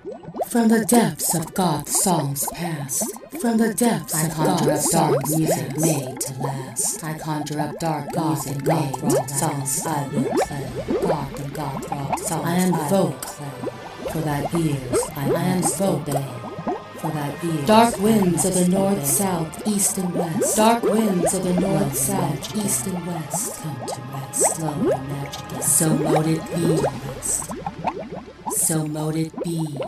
From the depths of goth songs past, from the depths I conjure up dark music made to last. I conjure up dark music made rock songs I will play. Goth and goth rock songs I invoke for that ears. I invoke for that ears. Dark winds of the north, south, east and west. Dark winds of the north, south, east and west. Come to rest, slowly magically. So mote it be, rest. So mote it be.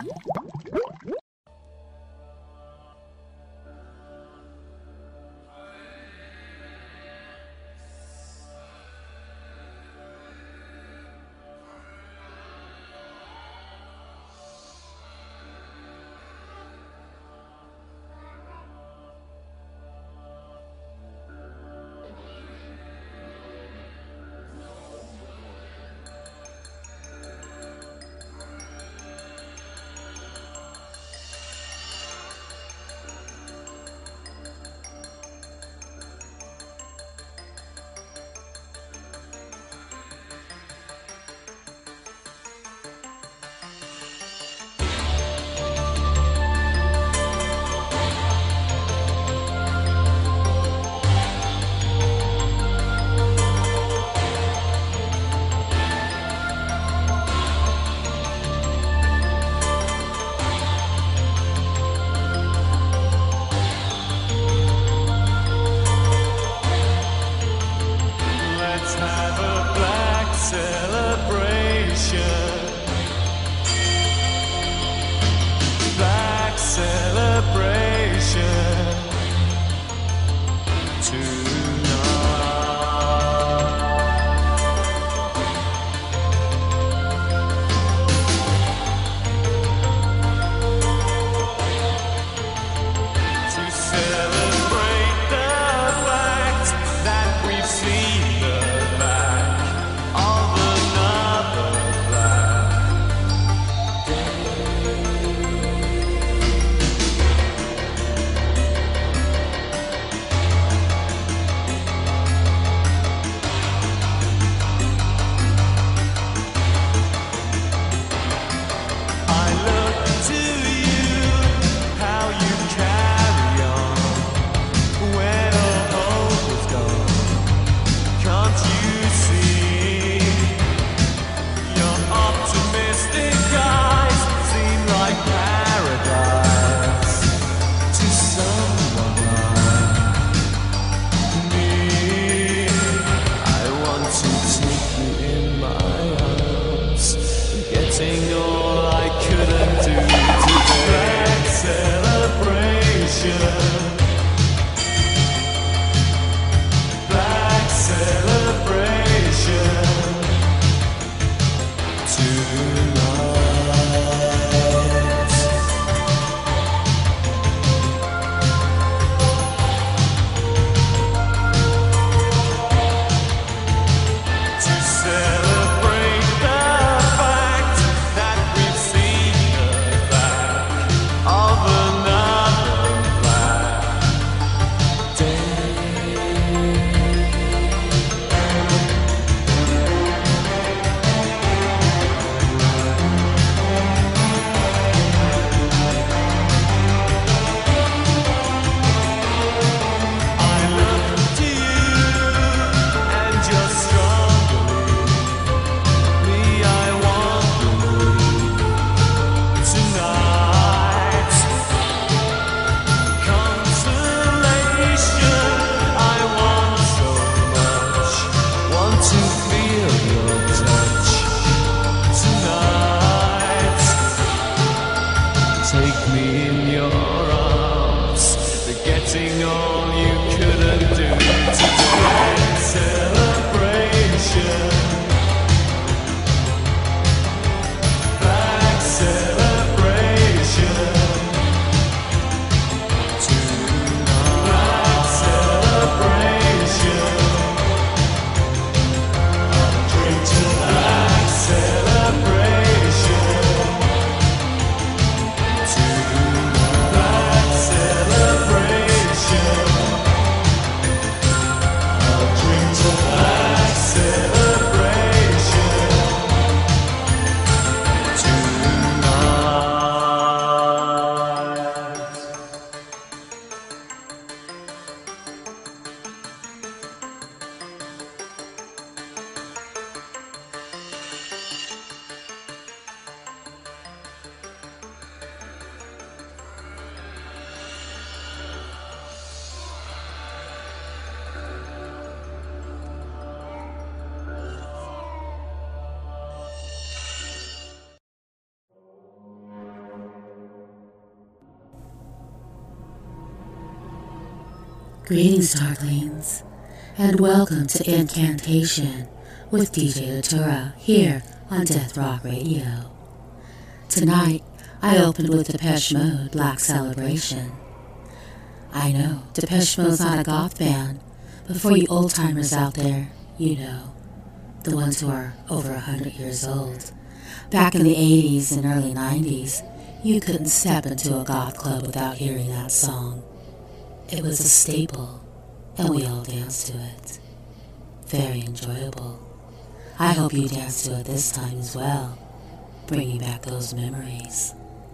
Greetings, Darklings, and welcome to Incantation with DJ Datura here on Death Rock Radio. Tonight, I opened with Depeche Mode, Black Celebration. I know, Depeche Mode's not a goth band, but for you old-timers out there, you know, the ones who are over 100 years old. Back in the 80s and early 90s, you couldn't step into a goth club without hearing that song. It was a staple, and we all danced to it. Very enjoyable. I hope you dance to it this time as well, bringing back those memories.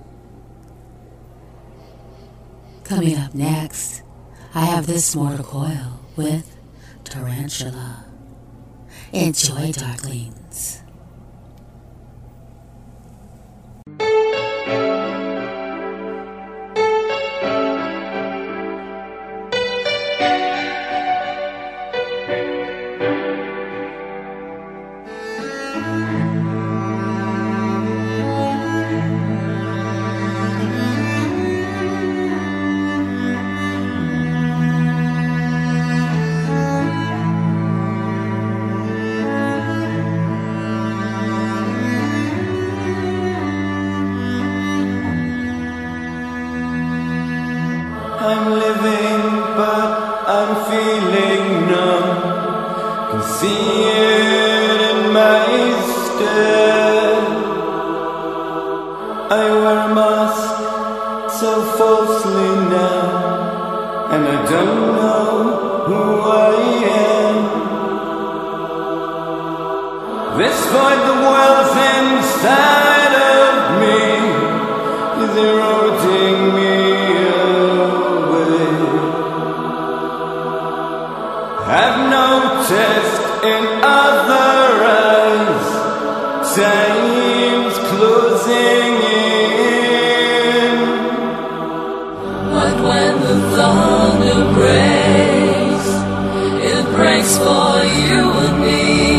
Coming up next, I have This Mortal Coil with Tarantula. Enjoy, Darklings. I'm living, but I'm feeling numb. Can see it in my stare. I wear a mask so falsely now, and I don't know who I am. This void that wells inside of me is eroding me. I've noticed in other eyes time's closing in. But when the thunder breaks, it breaks for you and me.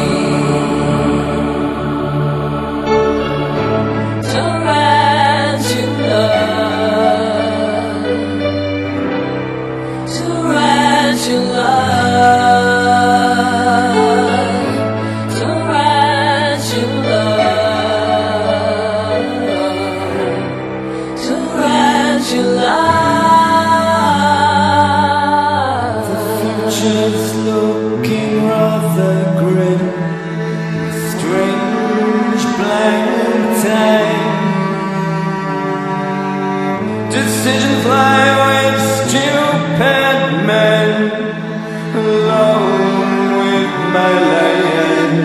Just looking rather grim, strange blank time. Decisions lie with stupid men, alone with my lion.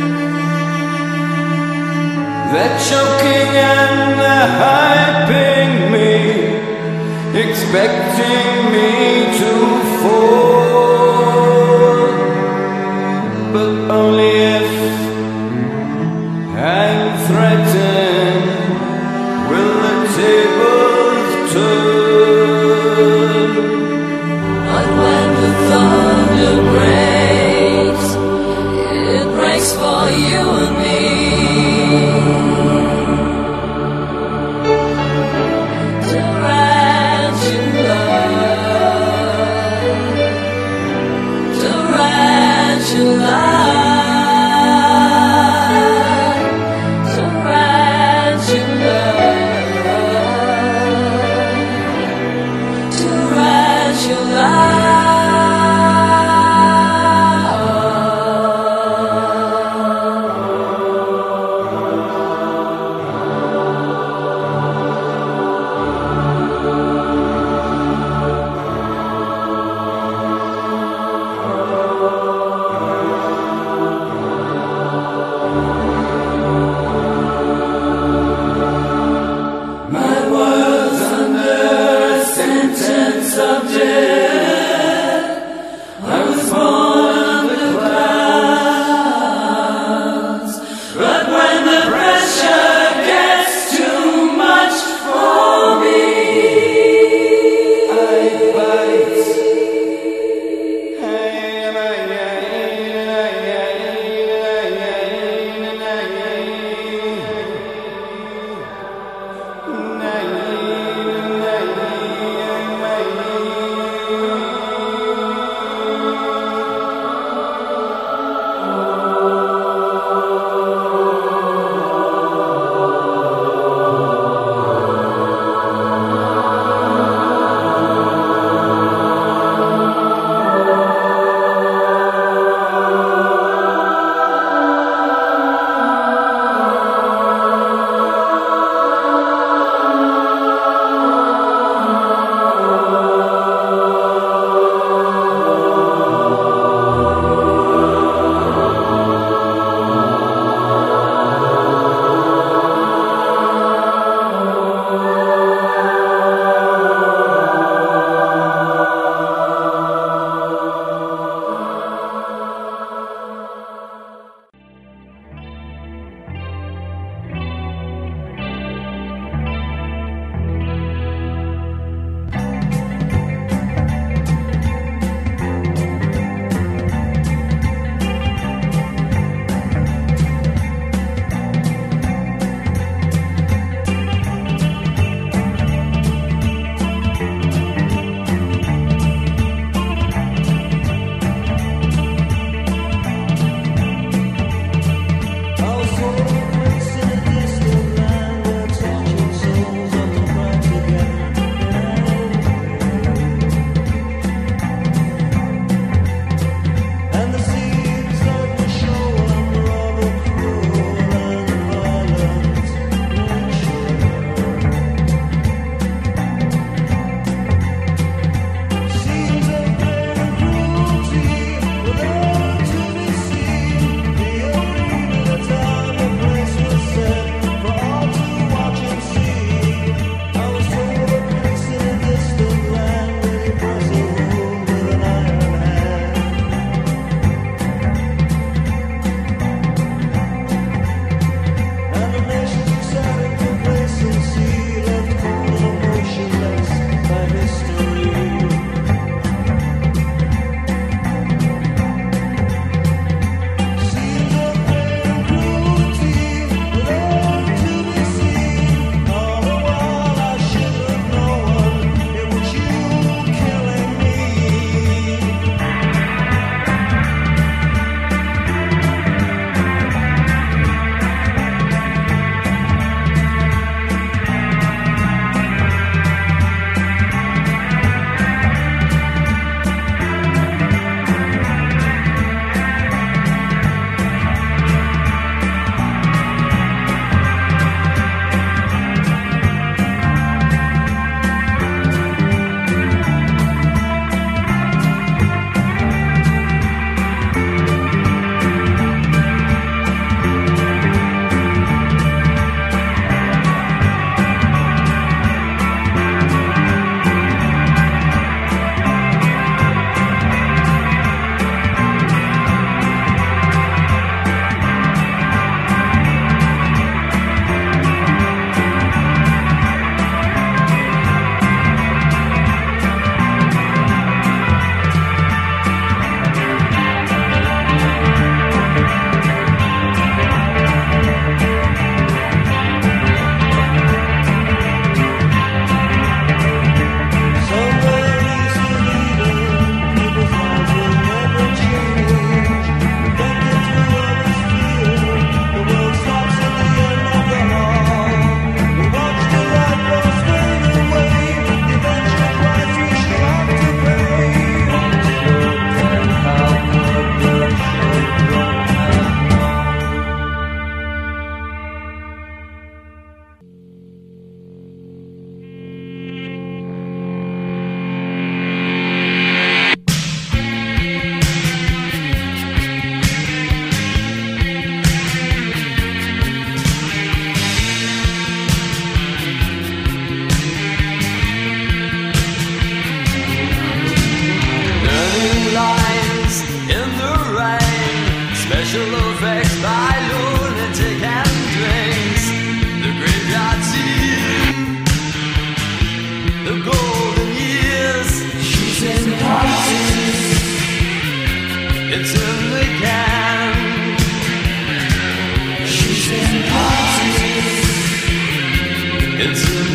They're choking and they're hyping me, expecting me to fall. But only if I'm threatened will the tables turn. But when the thunder breaks, it breaks for you and me. Tarantula.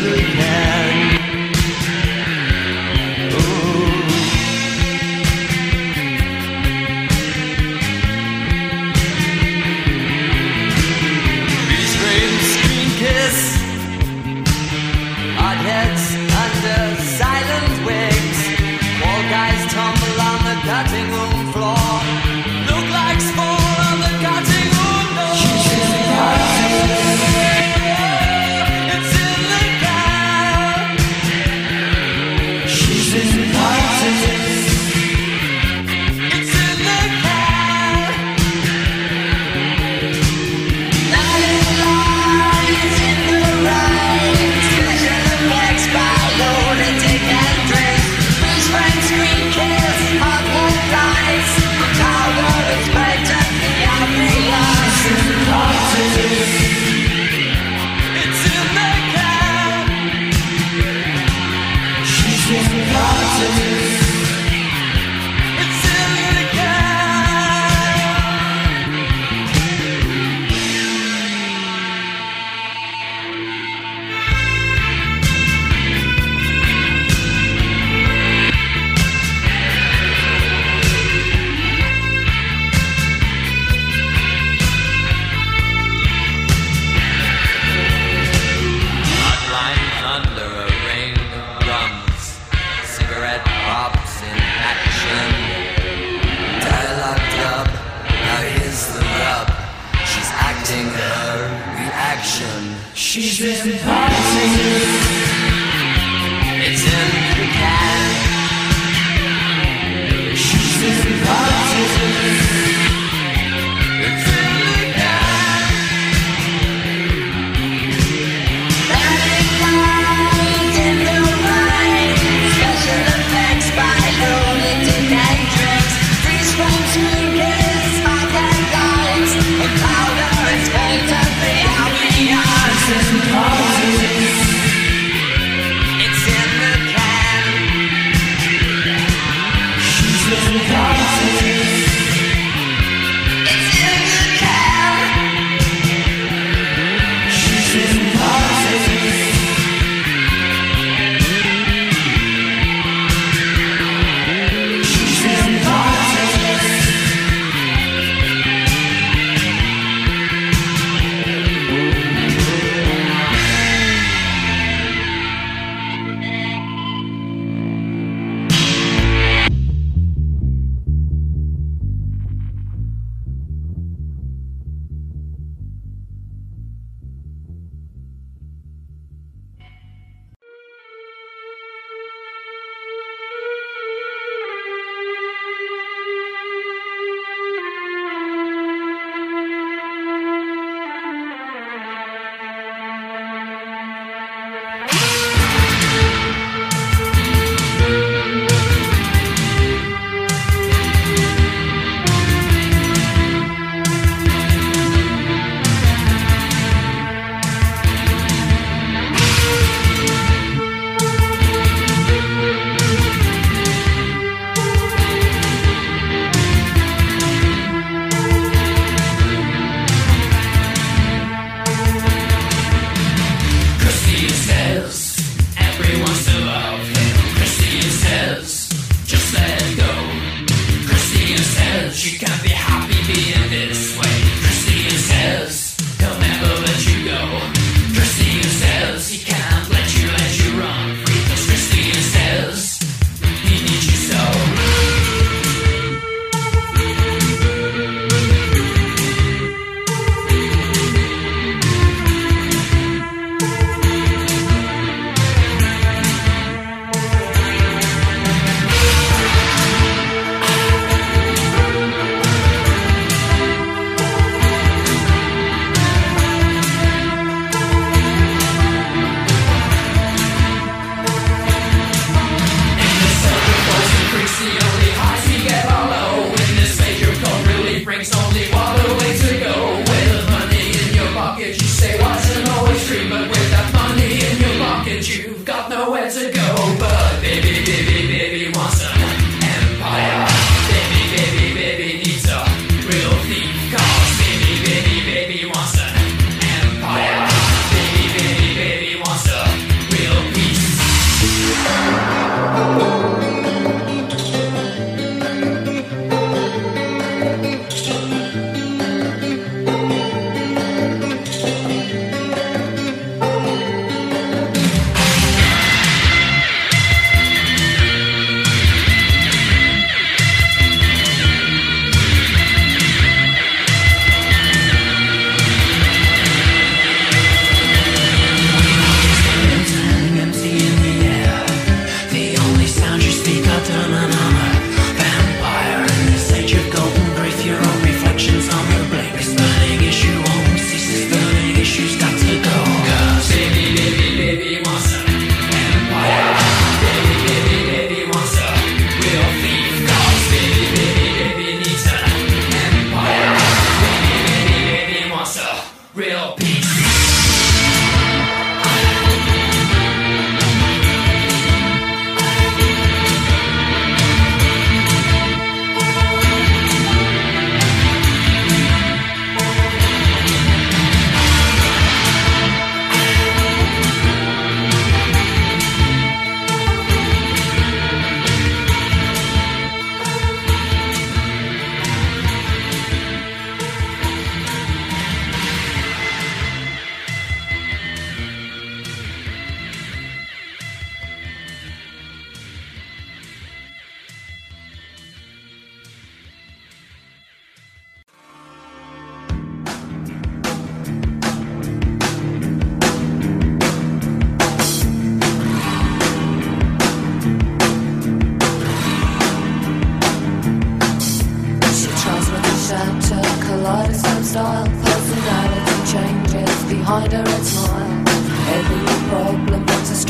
ever can. Cutting room floor look like small on the cutting room floor. She's in the crisis. It's in the car. She's in the crisis. It's in the car. Night lights in the right. Treasure the flex by road and take and drink. Freeze frame screen kiss. Hot won't die.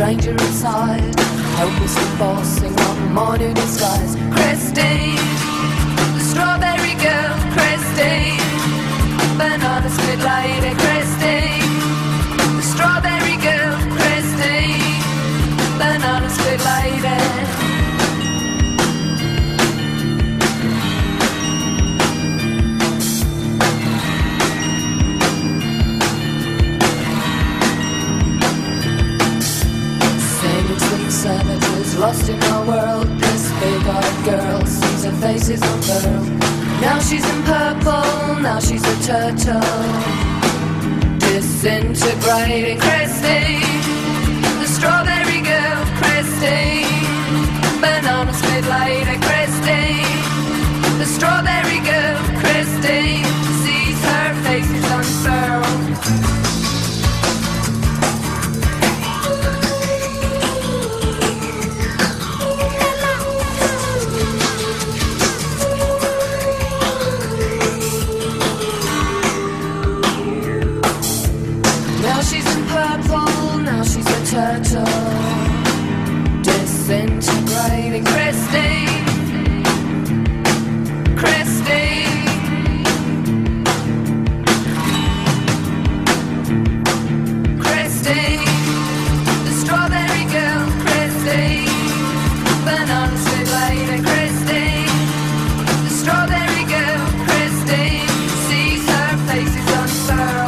stranger inside, hopelessly forcing on morning skies. Christine, the strawberry girl. Christine, banana split lady. Christine, the strawberry girl. Christine, banana split lady. Savages lost in our world. This big-eyed girl sees her faces unfurled. Now she's in purple, now she's a turtle, disintegrating. Christine, the strawberry girl. Christine, banana split lady. Christine, the strawberry girl. Christine sees her faces unfurled. Turtle, disintegrating. Christine, Christine, Christine, the strawberry girl. Christine, banana split lady. Christine, the strawberry girl. Christine sees her faces unfurled.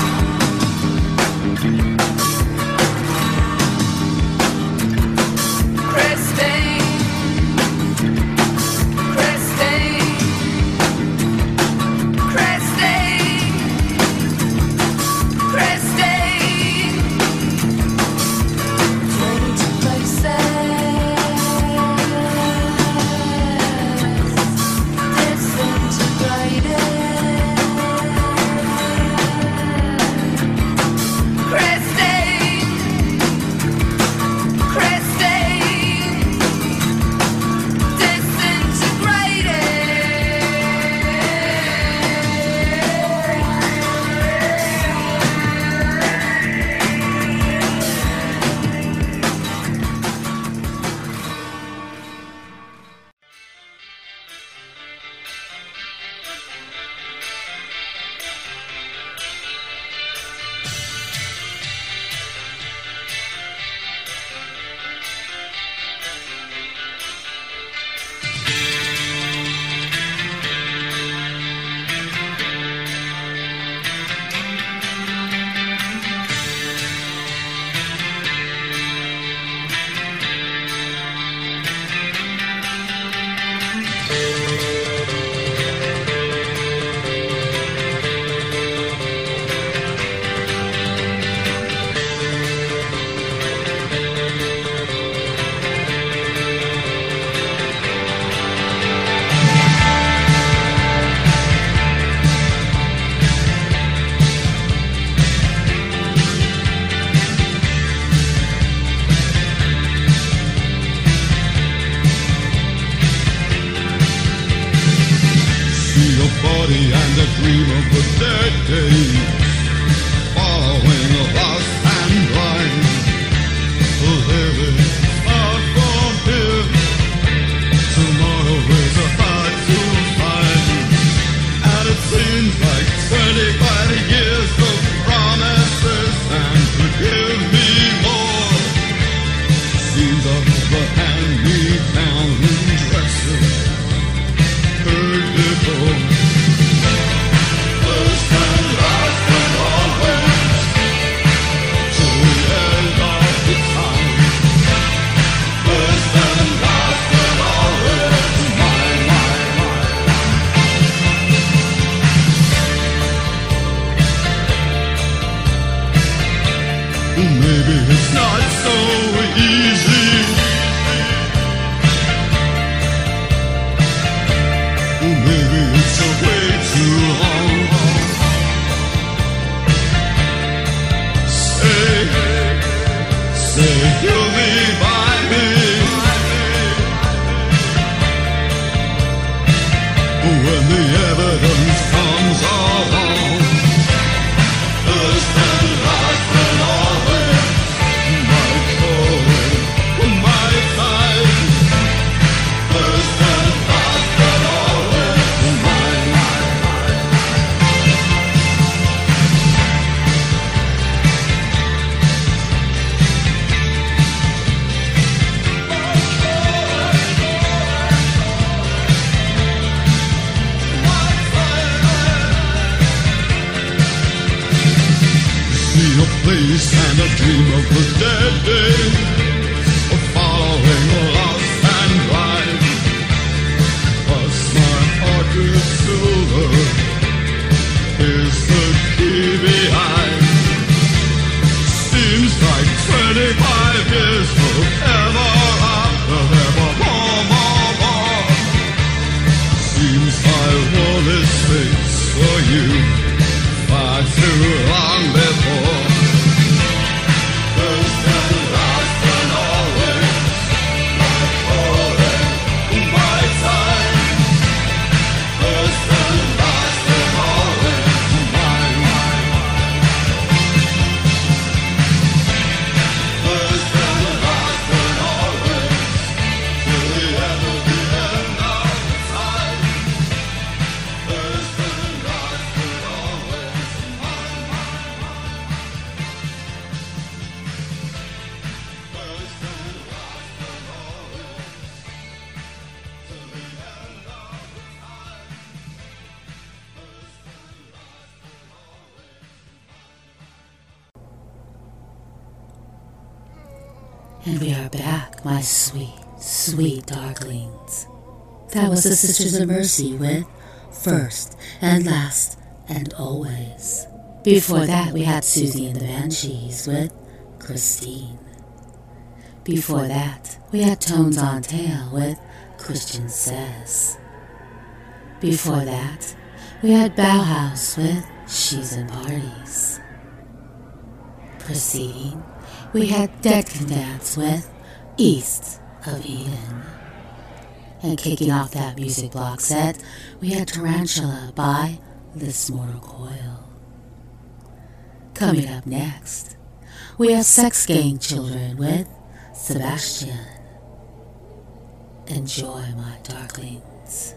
And a dream of the dead days, following lost and blind. Living far from here, tomorrow is hard to find. And it seems like 25 years of promises and to give me more. Seems of the hand-me-down dresses heard before. First and last. and a dream of the dead days, of following lost and blind. Plus my heart is silver, is the key behind. Seems like 25 years forever after ever more. Seems I wore this face for you far too long before. First and last and always, my calling, my time. First and last and always, mine. First and last and always, till the end of the end of time. First and last and always, mine. First and last and always, till the end of time. And we are back, my sweet, sweet darklings. That was the Sisters of Mercy with First and Last and Always. Before that, we had Susie and the Banshees with Christine. Before that, we had Tones on Tail with Christian Says. Before that, we had Bauhaus with She's in Parties. Proceeding, we had Dead Can Dance with East of Eden. And kicking off that music block set, we had Tarantula by This Mortal Coil. Coming up next, we have Sex Gang Children with Sebastian. Enjoy, my darklings.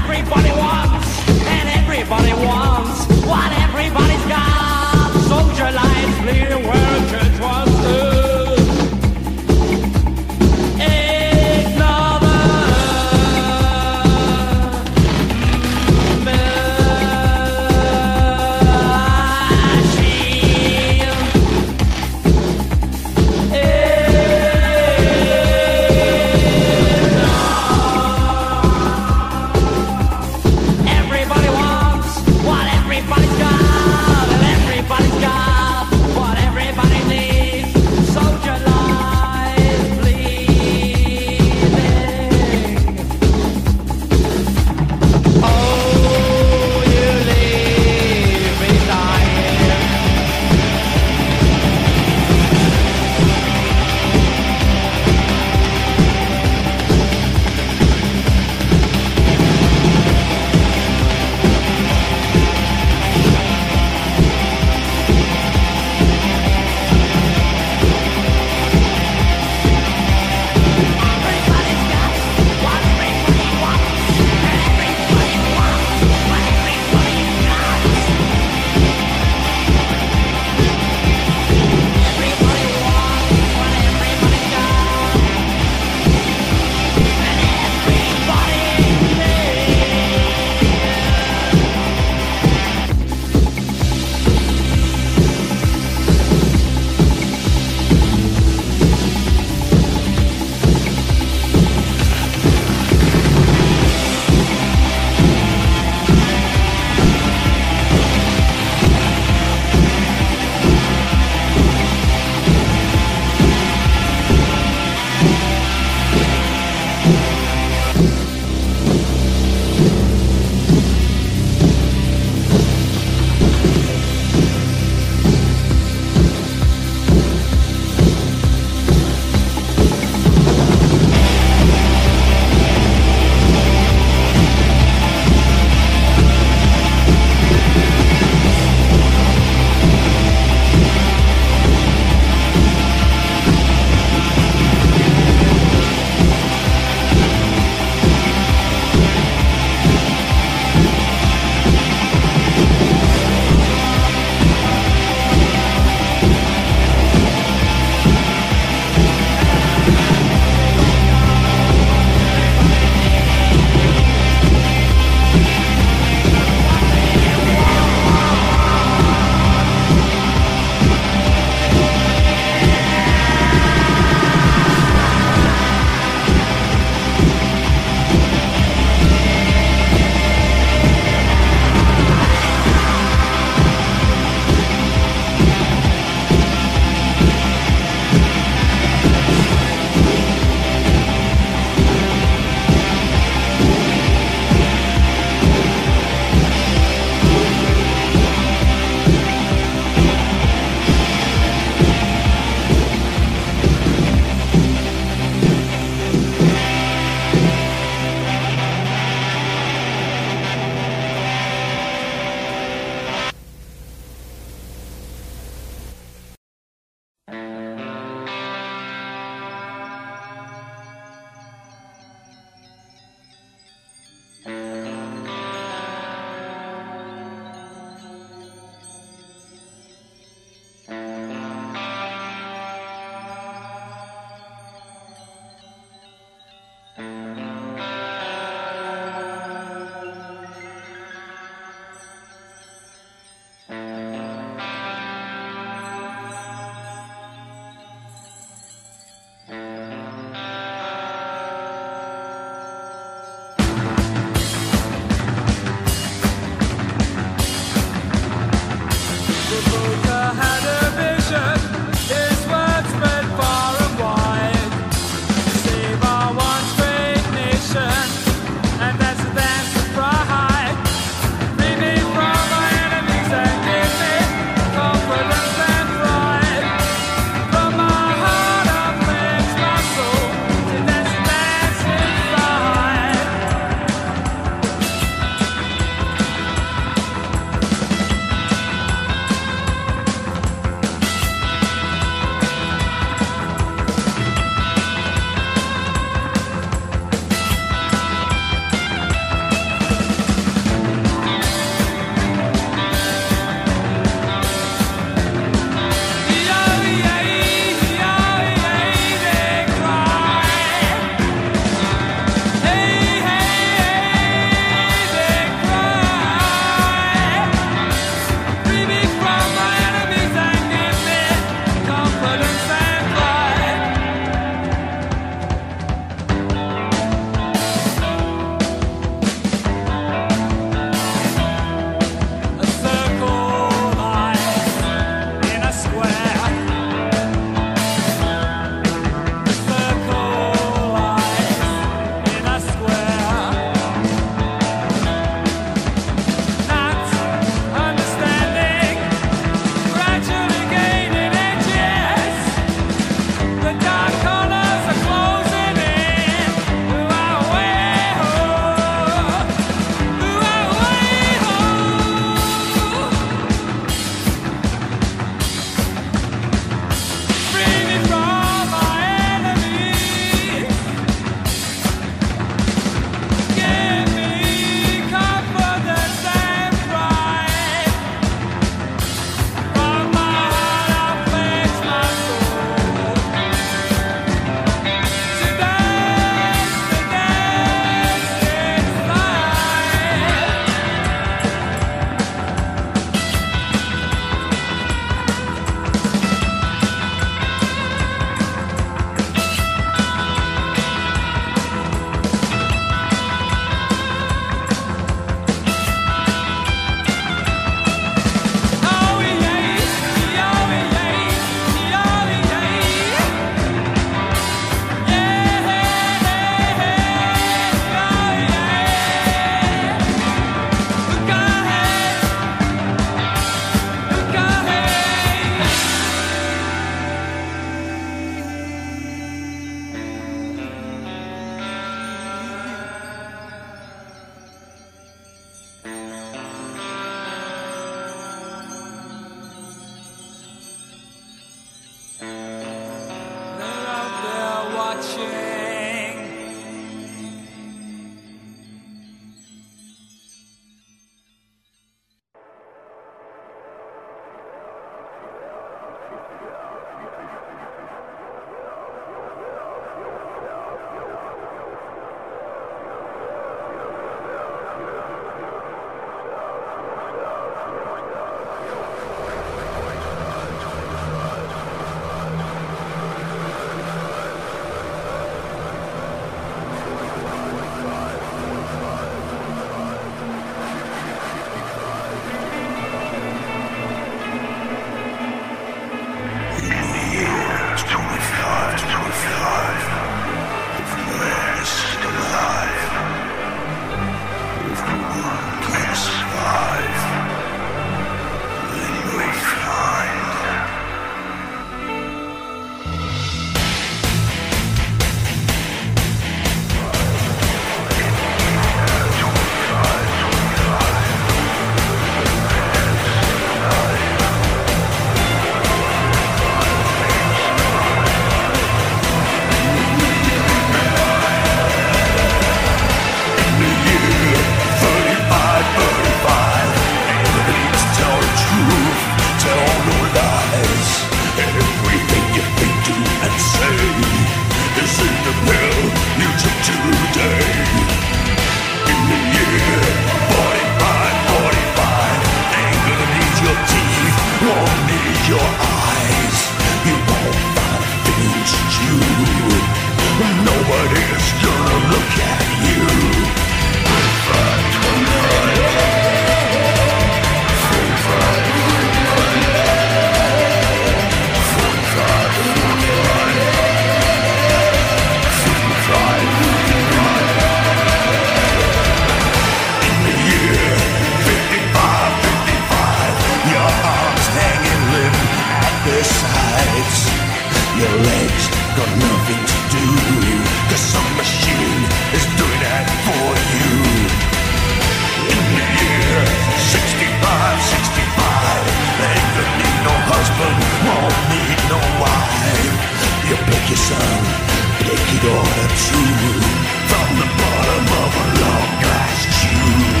sun, pick it all up to you from the bottom of a long glass tube.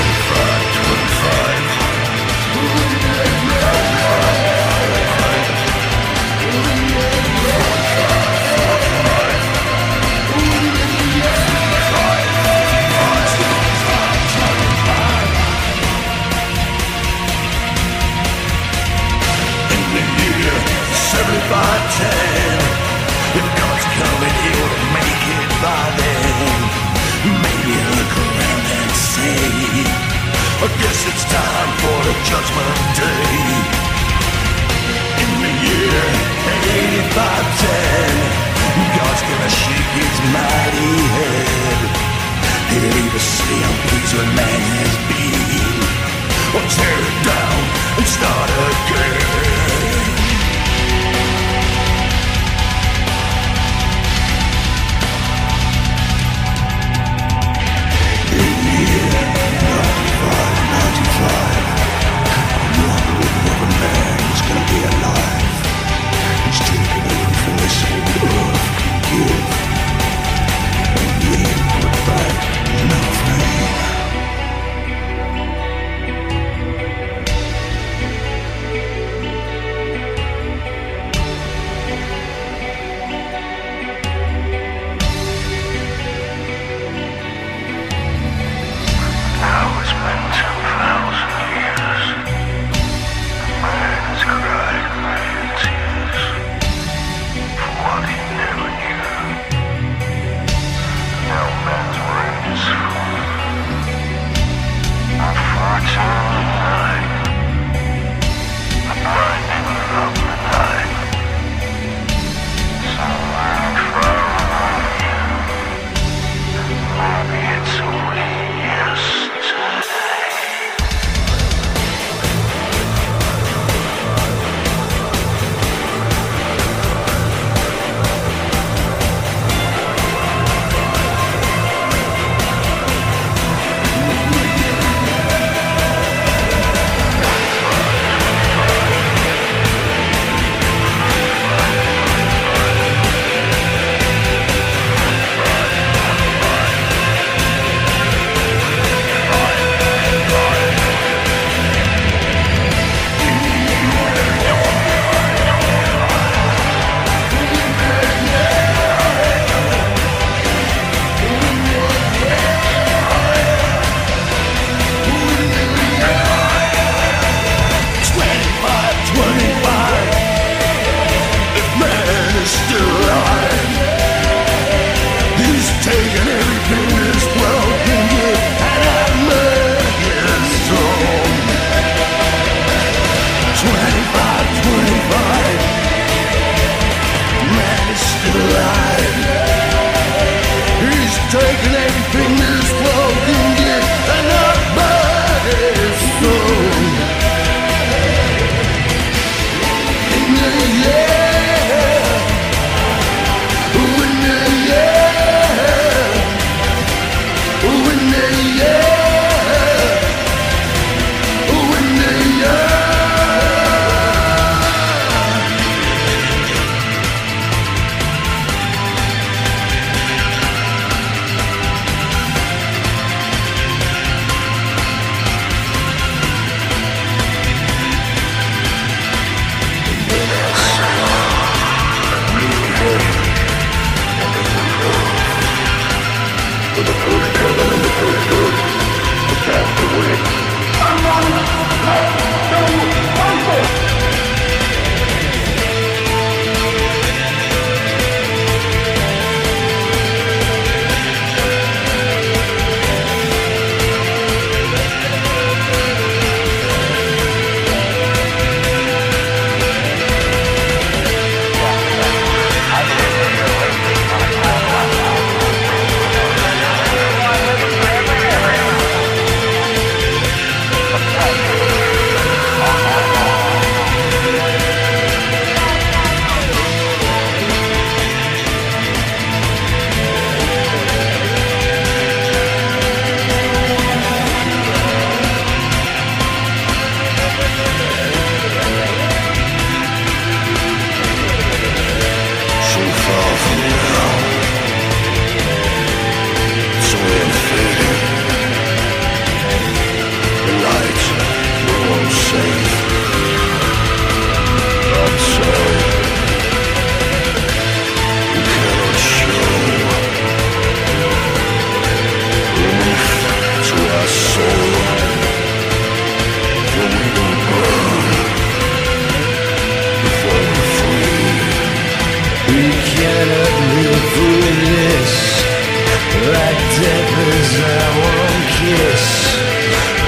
25, 25. If God's coming, he'll make it by then. Maybe look around and say, I guess it's time for the judgment day. In the year 8510, God's gonna shake his mighty head. He'll either say I'm pleased with man has been, or tear it down and start again.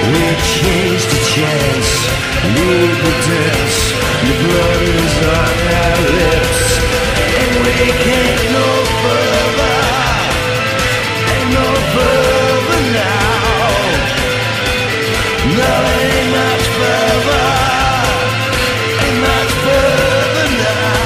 We changed the chance, leave the dance. The blood is on our lips, and we can't no further, ain't no further now. No, ain't much further, ain't much further now.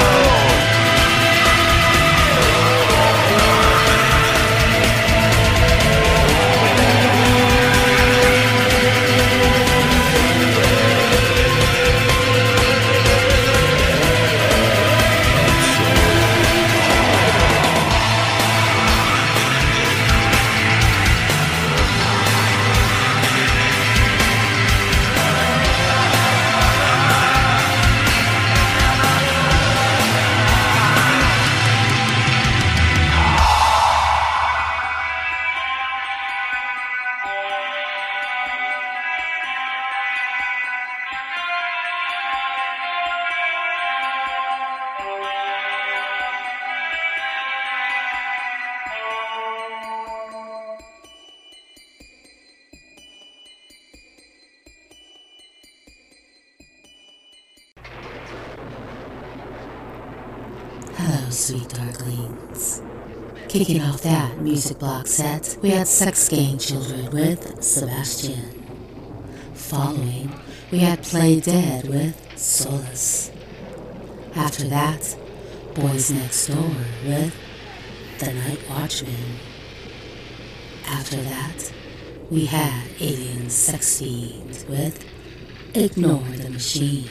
Hello, sweet darklings. Kicking off that music block set, we had Sex Gang Children with Sebastian. Following, we had Play Dead with Solace. After that, Boys Next Door with The Night Watchman. After that, we had Alien Sex Fiend with Ignore the Machine.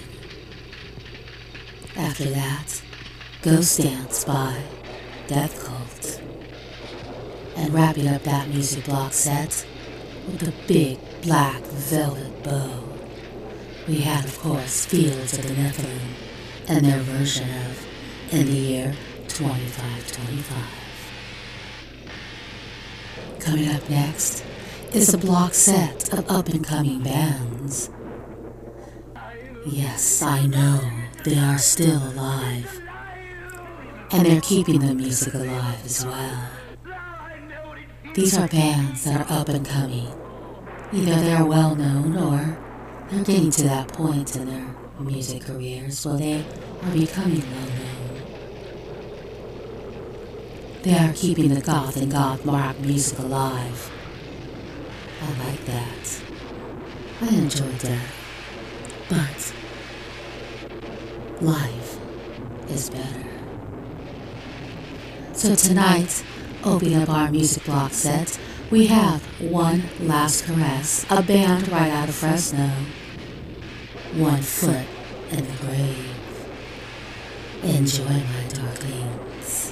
After that, Ghost Dance by Death Cult. And wrapping up that music block set with a big black velvet bow, we had, of course, Fields of the Nephilim and their version of In the Year 2525. Coming up next is a block set of up-and-coming bands. Yes, I know, they are still alive. And they're keeping the music alive as well. These are bands that are up and coming. Either they are well known or they're getting to that point in their music careers where they are becoming well known. They are keeping the goth and goth rock music alive. I like that. I enjoy that. But life is better. So tonight, opening up our music block set, we have One Last Caress, a band right out of Fresno. One Foot in the Grave. Enjoy, my darklings.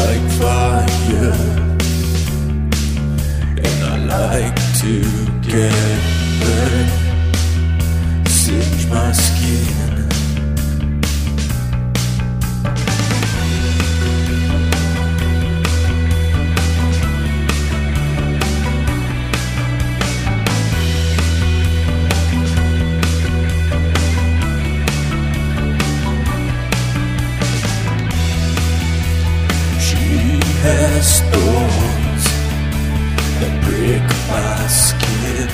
like fire, and I like to get burned, singe my skin. Has thorns that break my skin,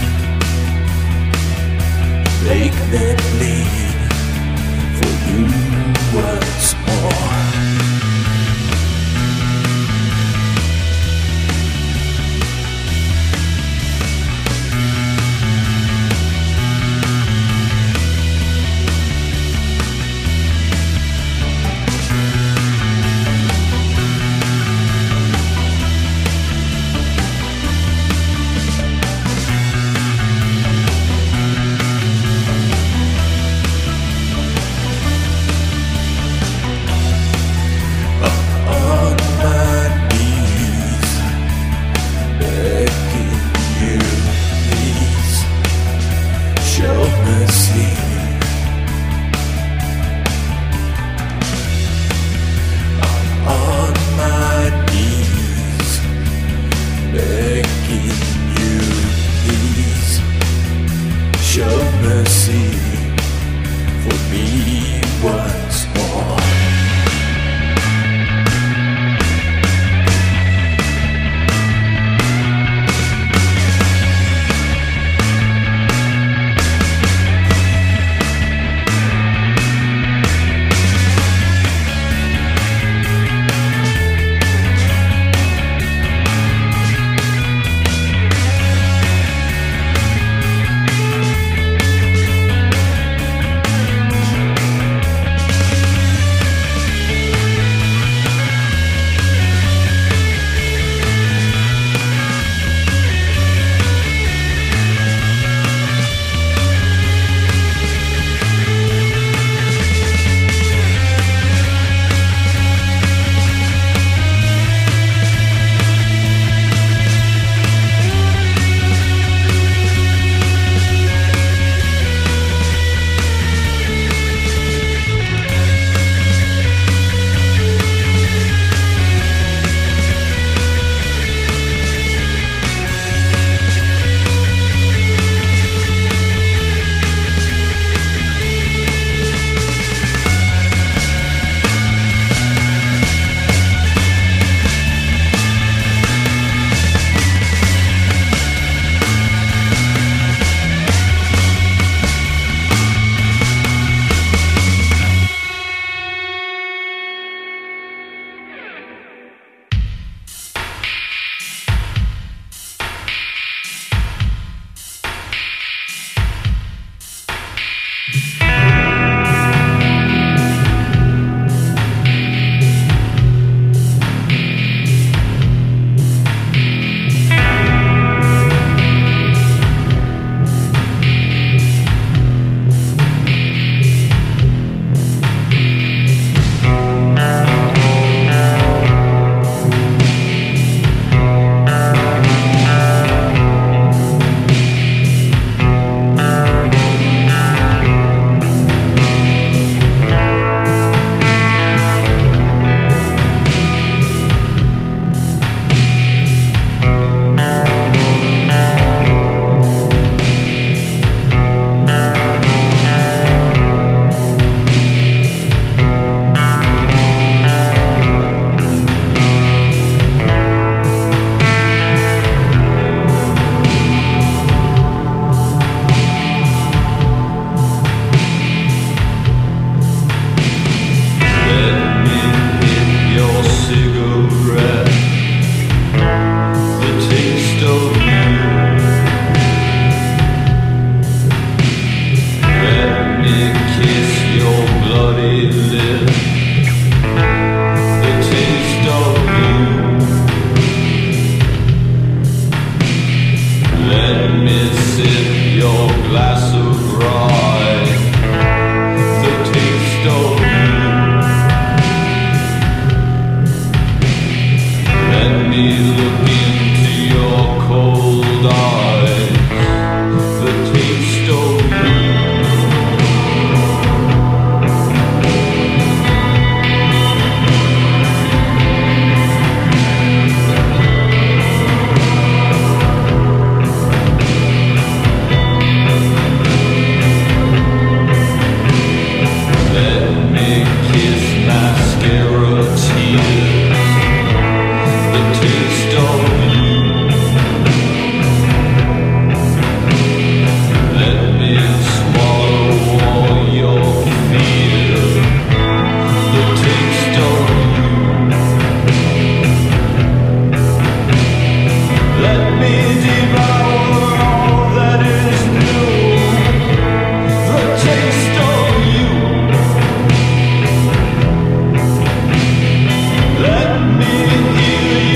make me bleed for you once more.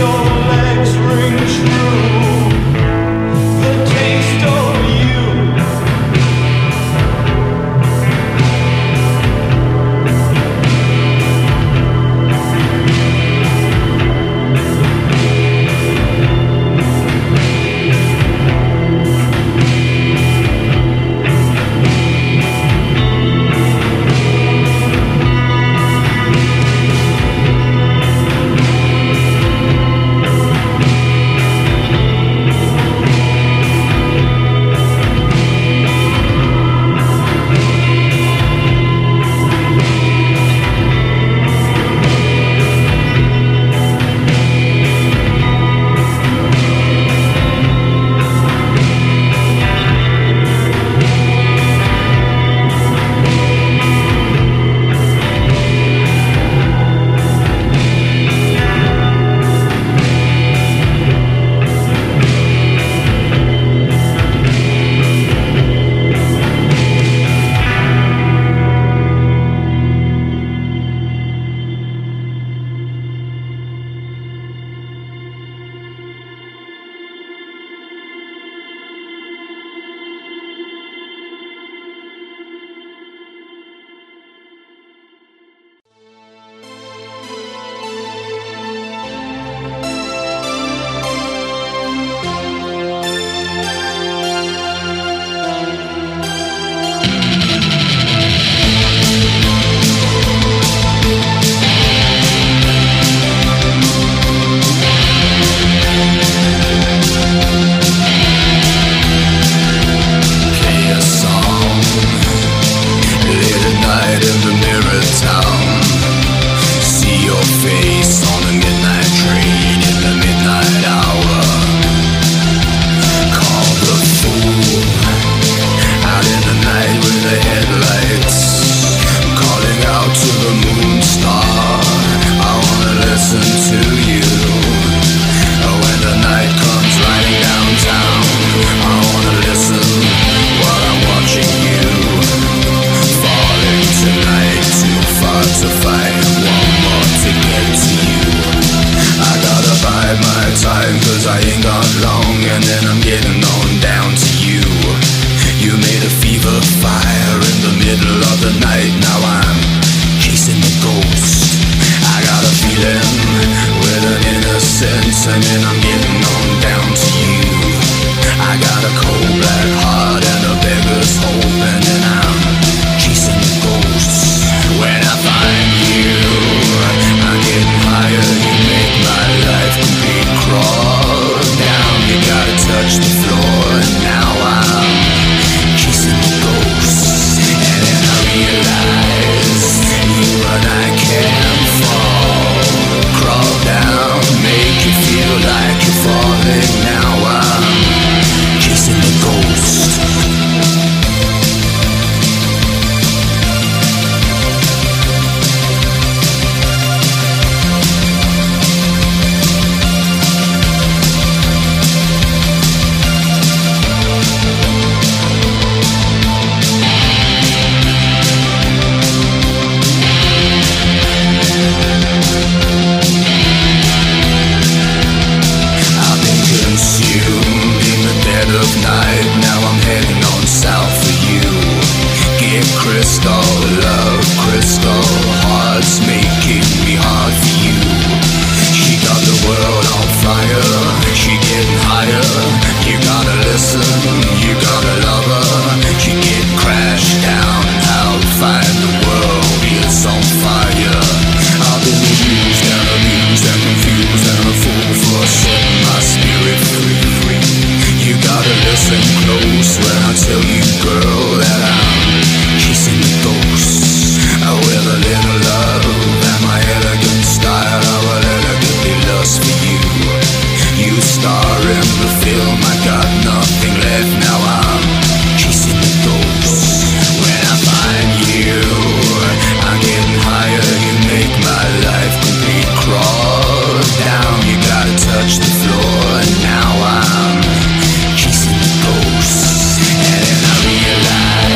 Chasing the ghosts, and then I realize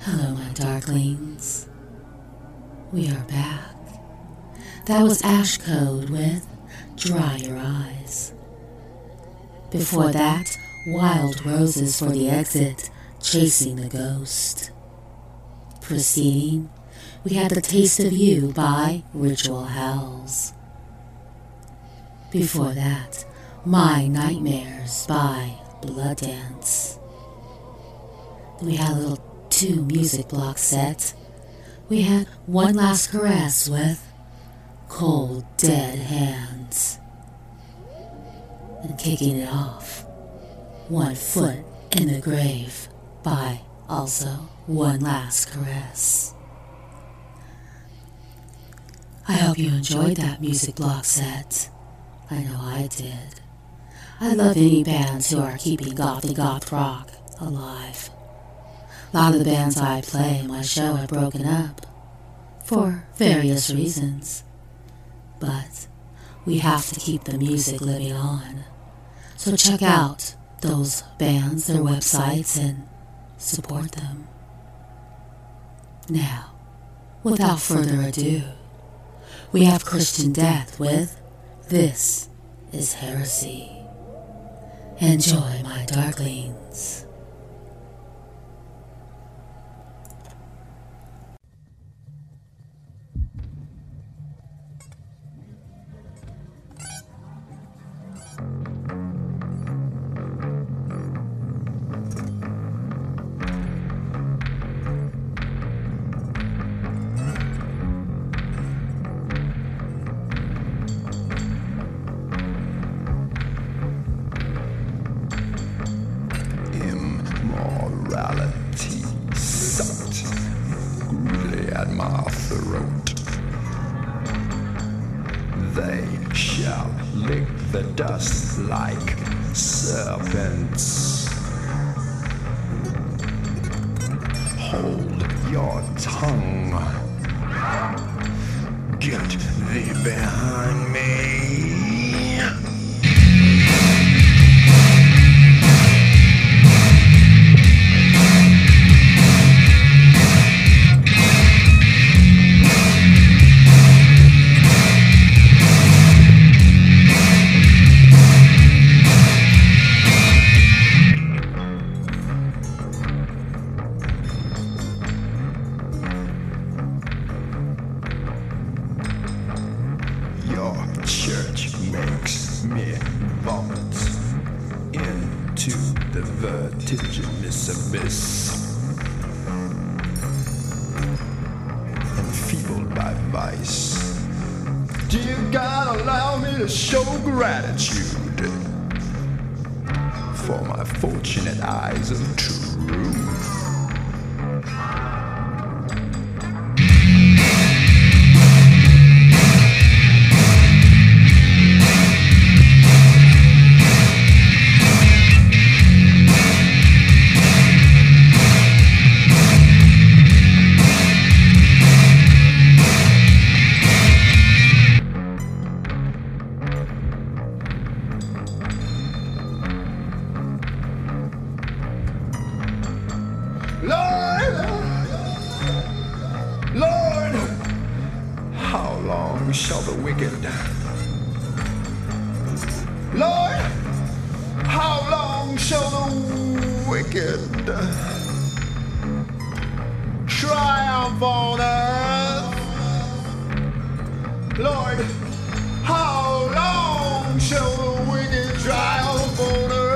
Hello, my darklings. We are back. That was Ash Code with Dry Your Eyes. Before that, Wild Roses for the Exit, Chasing the Ghost. Preceding, we had The Taste of You by Ritual Hells. Before that, My Nightmares by Blood Dance. We had a little 2 music block set. We had One Last Caress with Cold Dead Hands. And kicking it off, One Foot in the Grave by also One Last Caress. I hope you enjoyed that music block set. I know I did. I love any bands who are keeping gothy goth rock alive. A lot of the bands I play in my show have broken up for various reasons. But we have to keep the music living on. So check out those bands, their websites, and support them. Now, without further ado, we have Christian Death with This is Heresy. Enjoy, my darklings. Immorality sucked greedily at my throat. They shall lick the dust like serpents. Hold your tongue. Get thee behind me. Your church makes me vomit into the vertiginous abyss. Enfeebled by vice. Dear God, allow me to show gratitude for my fortunate eyes of truth. Lord, how long shall the wicked, Lord, how long shall the wicked triumph on earth? Lord, how long shall the wicked triumph on earth?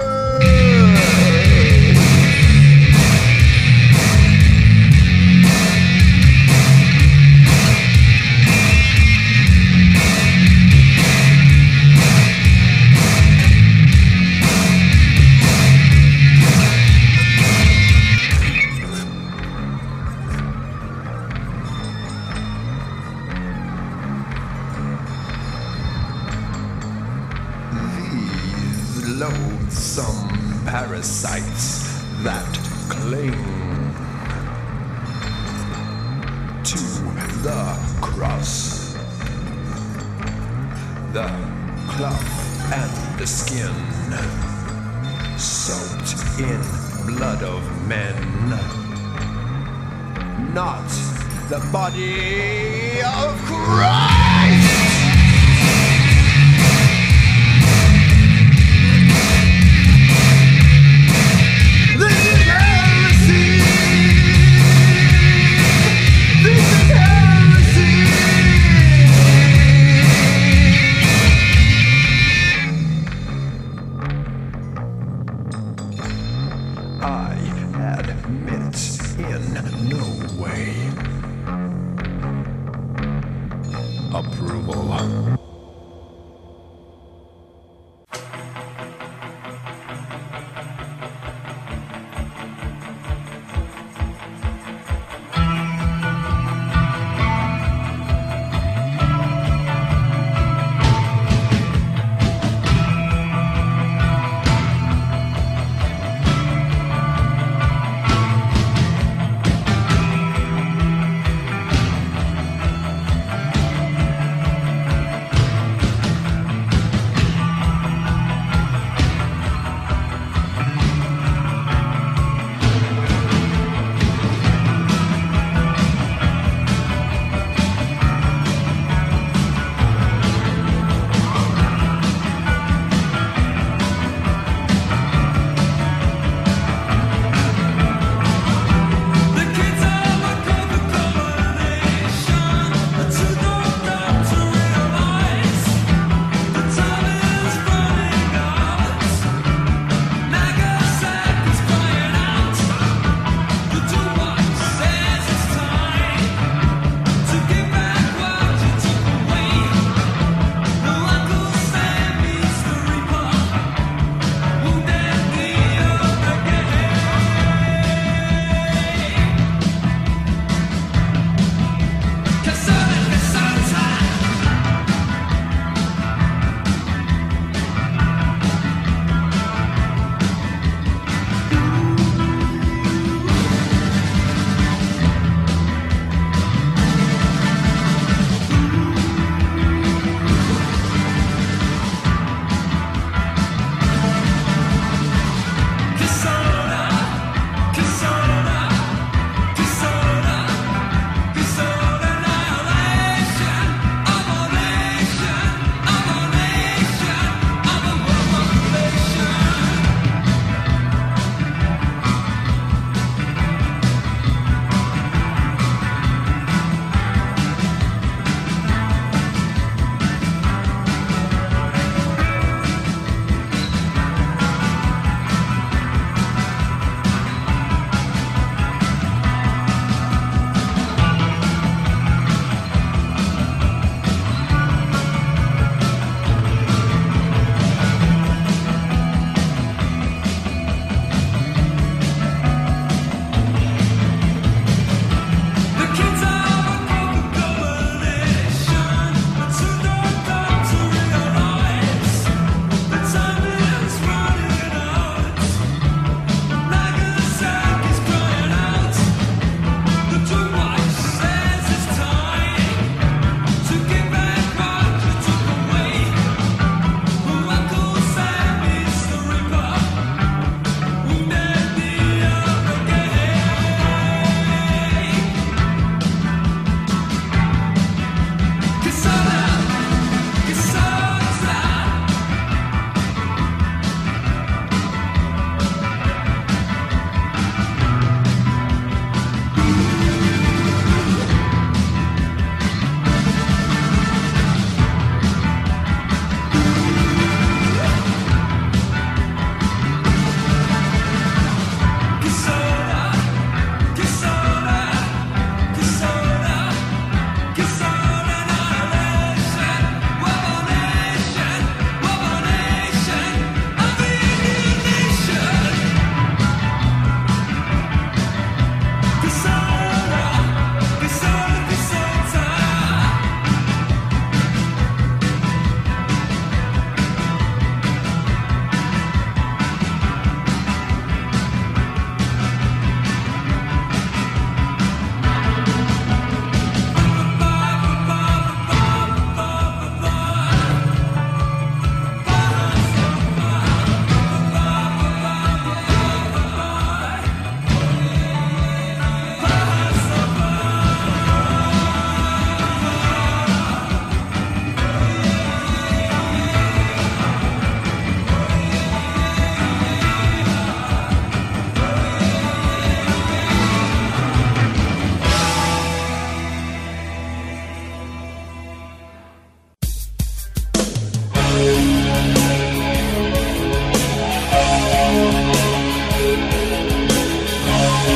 Loathsome parasites that cling to the cross, the cloth and the skin, soaked in blood of men, not the body of Christ. This is heresy. This is heresy. I admit in no way approval.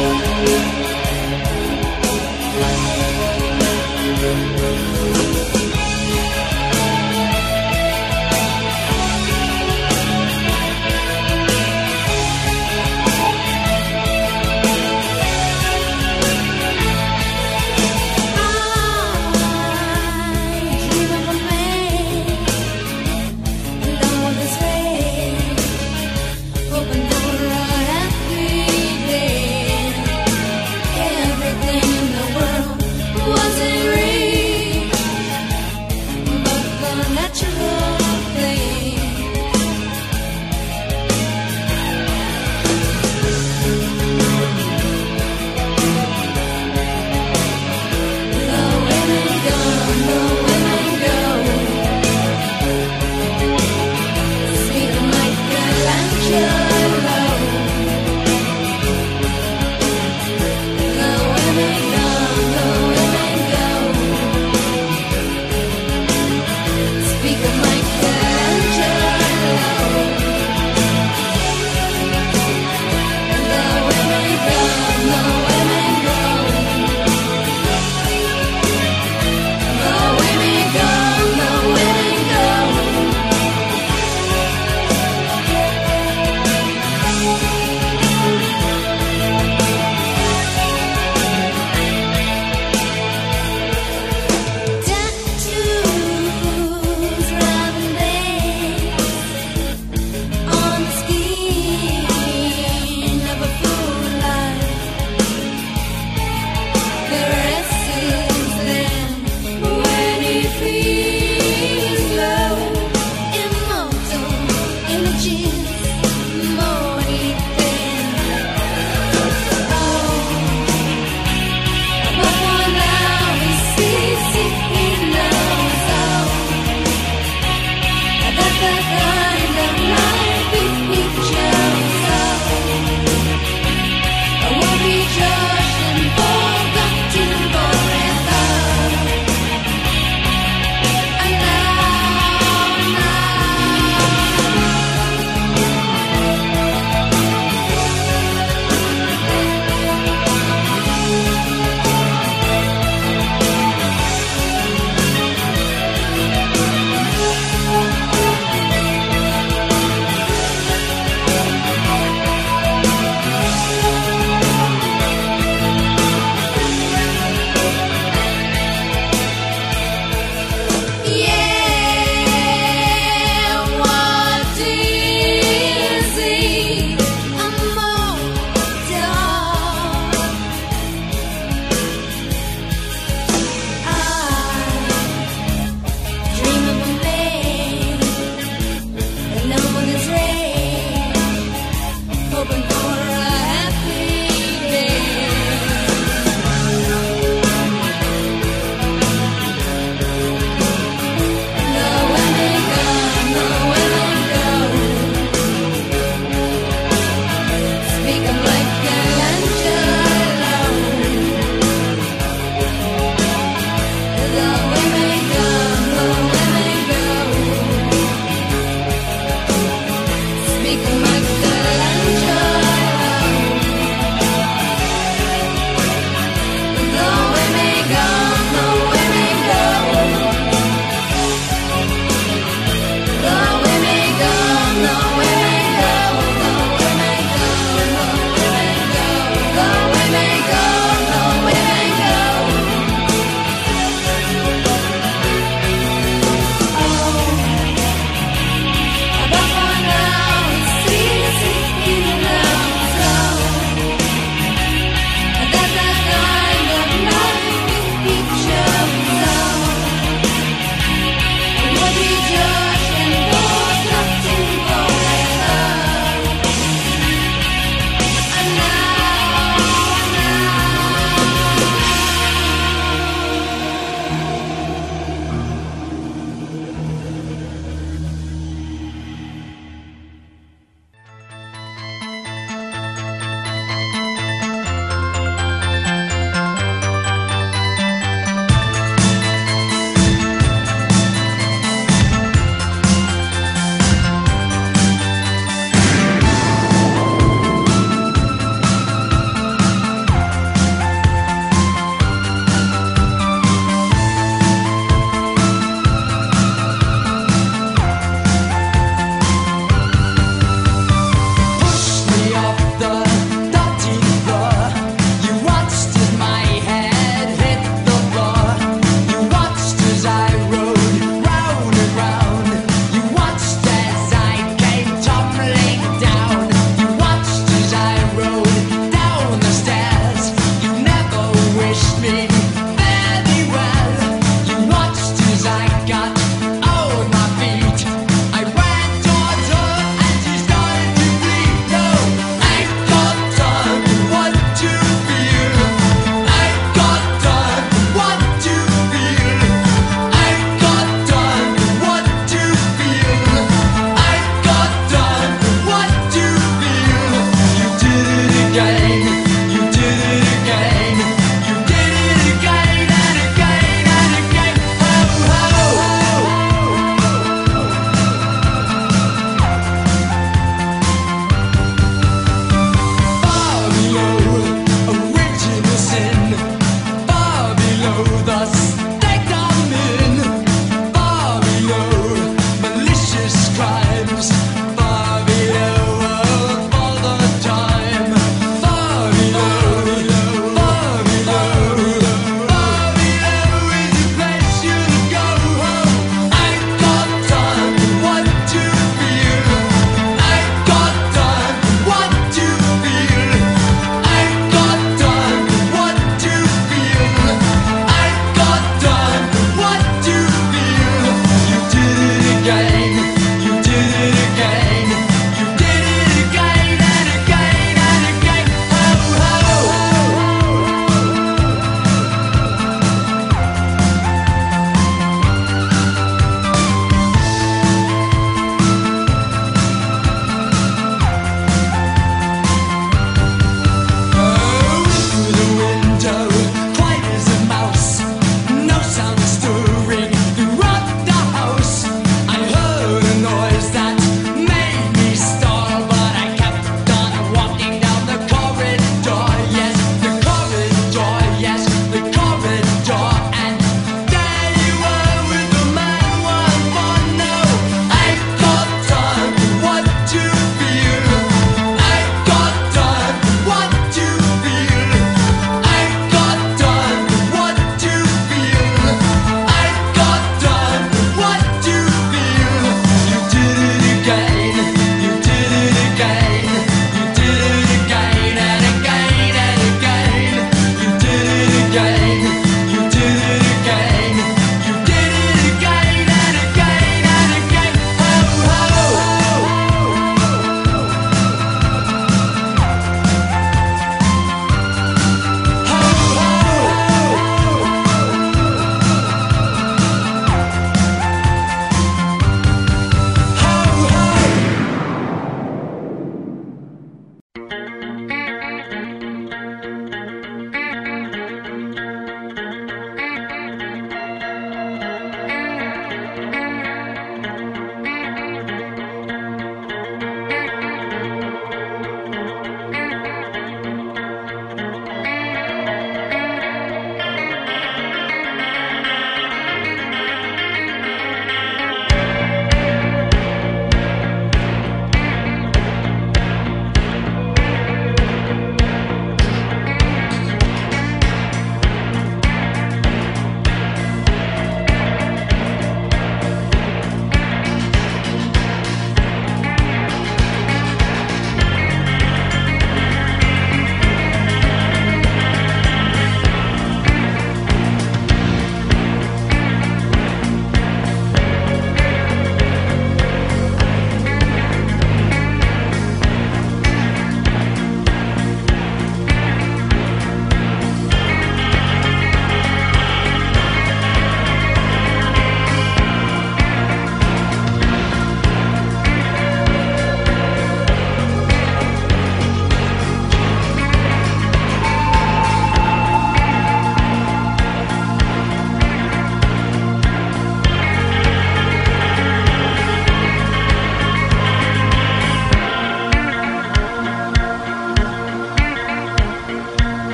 Hoping for a happy day.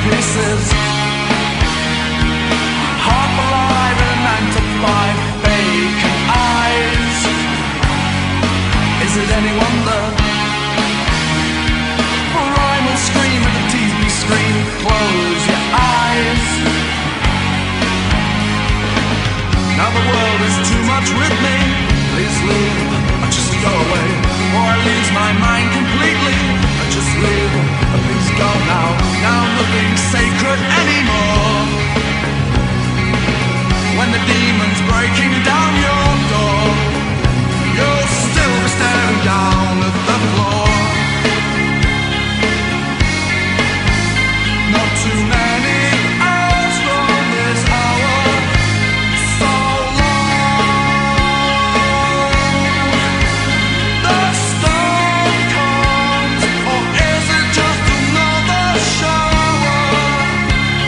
pieces. Half alive in a 9 to 5, vacant eyes. Is it any wonder? Rhyme will scream at the TV screen. Close your eyes. Now the world is too much with me. Please leave, or just go away, or I lose my mind completely. Just leave, please go now. Now nothing's sacred anymore. When the demon's breaking down your door, you'll still be staring down at the floor. Not too many hours from this hour, so long. The storm comes, or is it just another shower?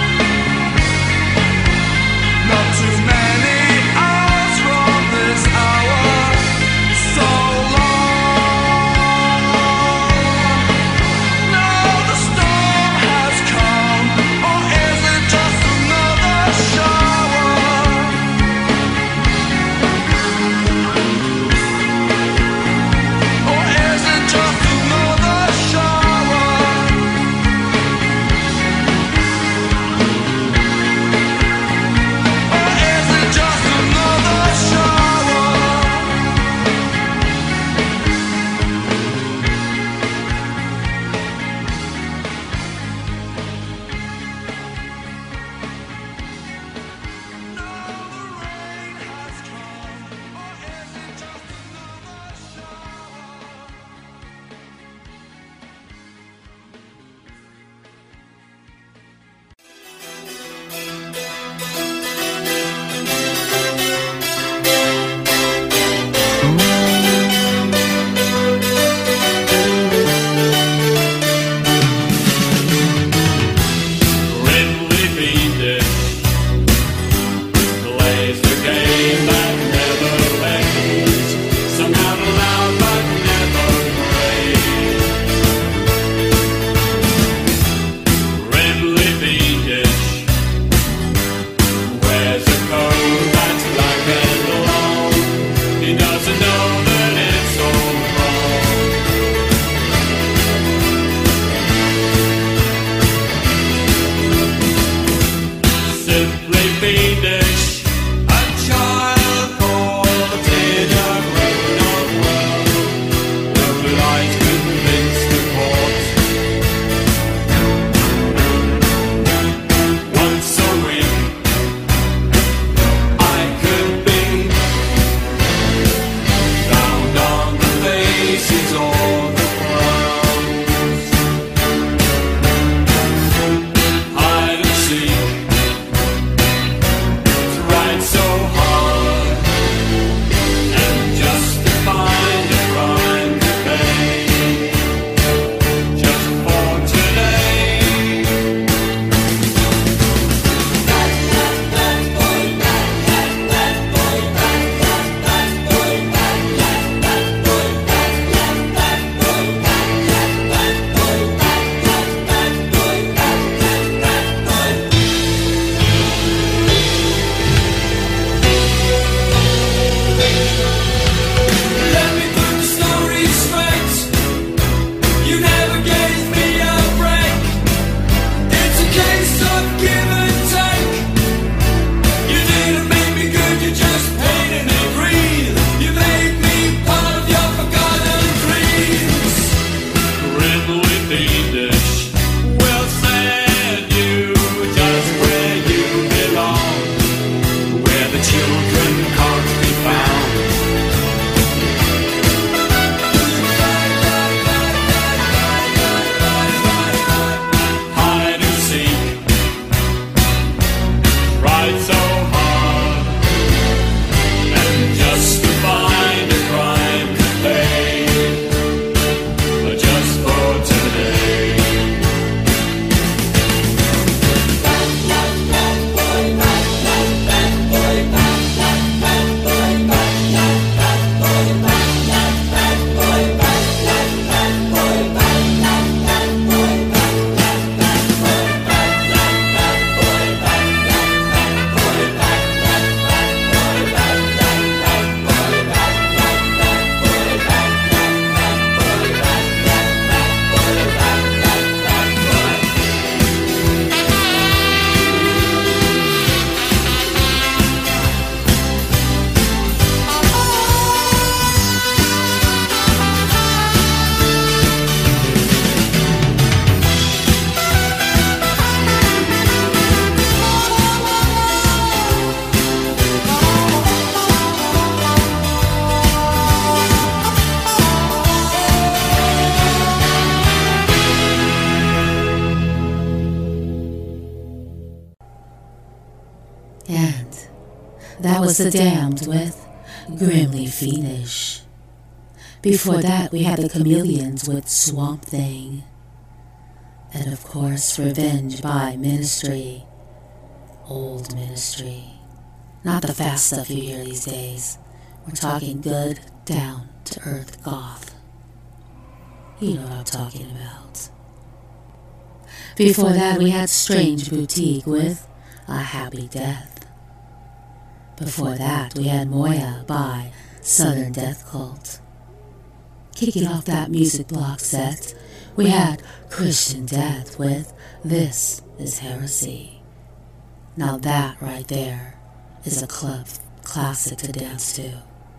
And that was The Damned with Grimly Fiendish. Before that, we had the Chameleons with Swamp Thing. And of course, Revenge by Ministry. Old Ministry. Not the fast stuff you hear these days. We're talking good, down-to-earth goth. You know what I'm talking about. Before that, we had Strange Boutique with A Happy Death. Before that, we had Moya by Southern Death Cult. Kicking off that music block set, we had Christian Death with This Is Heresy. Now that right there is a club classic to dance to.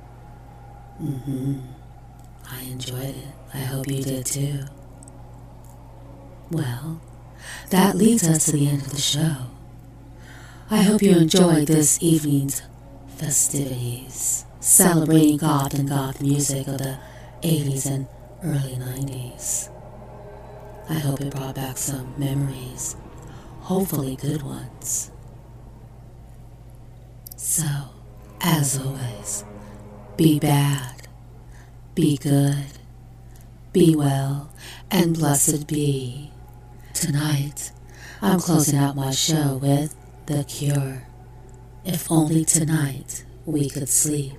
I enjoyed it. I hope you did too. Well, that leads us to the end of the show. I hope you enjoyed this evening's festivities, celebrating goth and goth music of the 80s and early 90s. I hope it brought back some memories, hopefully good ones. So, as always, be bad, be good, be well, and blessed be. Tonight, I'm closing out my show with The Cure. If only tonight we could sleep.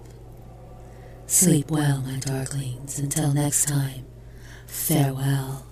Sleep well, my darklings. Until next time, farewell.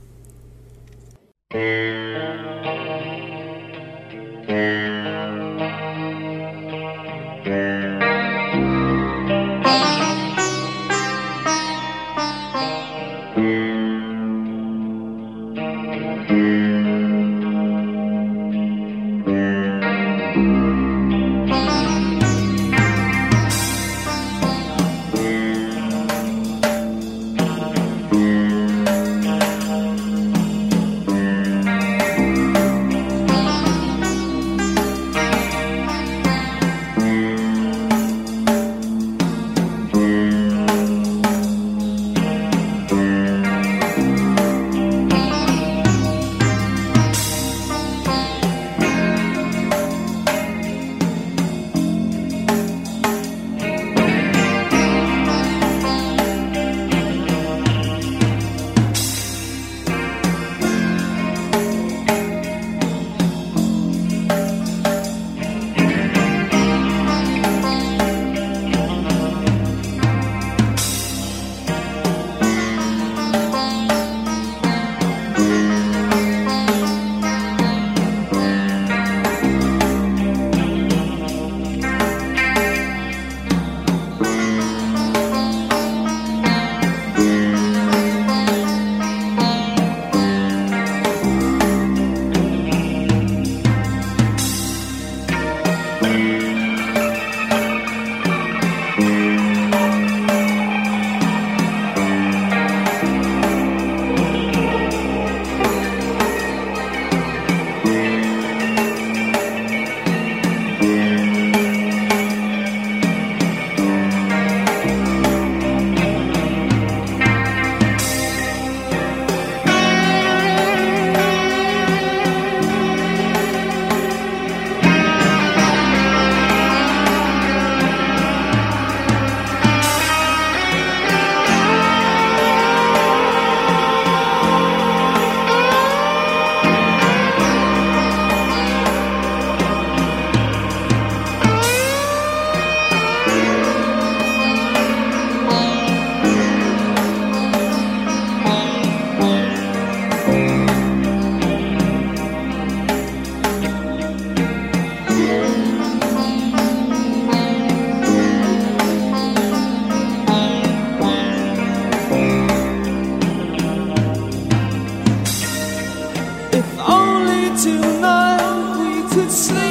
If only tonight we could sleep.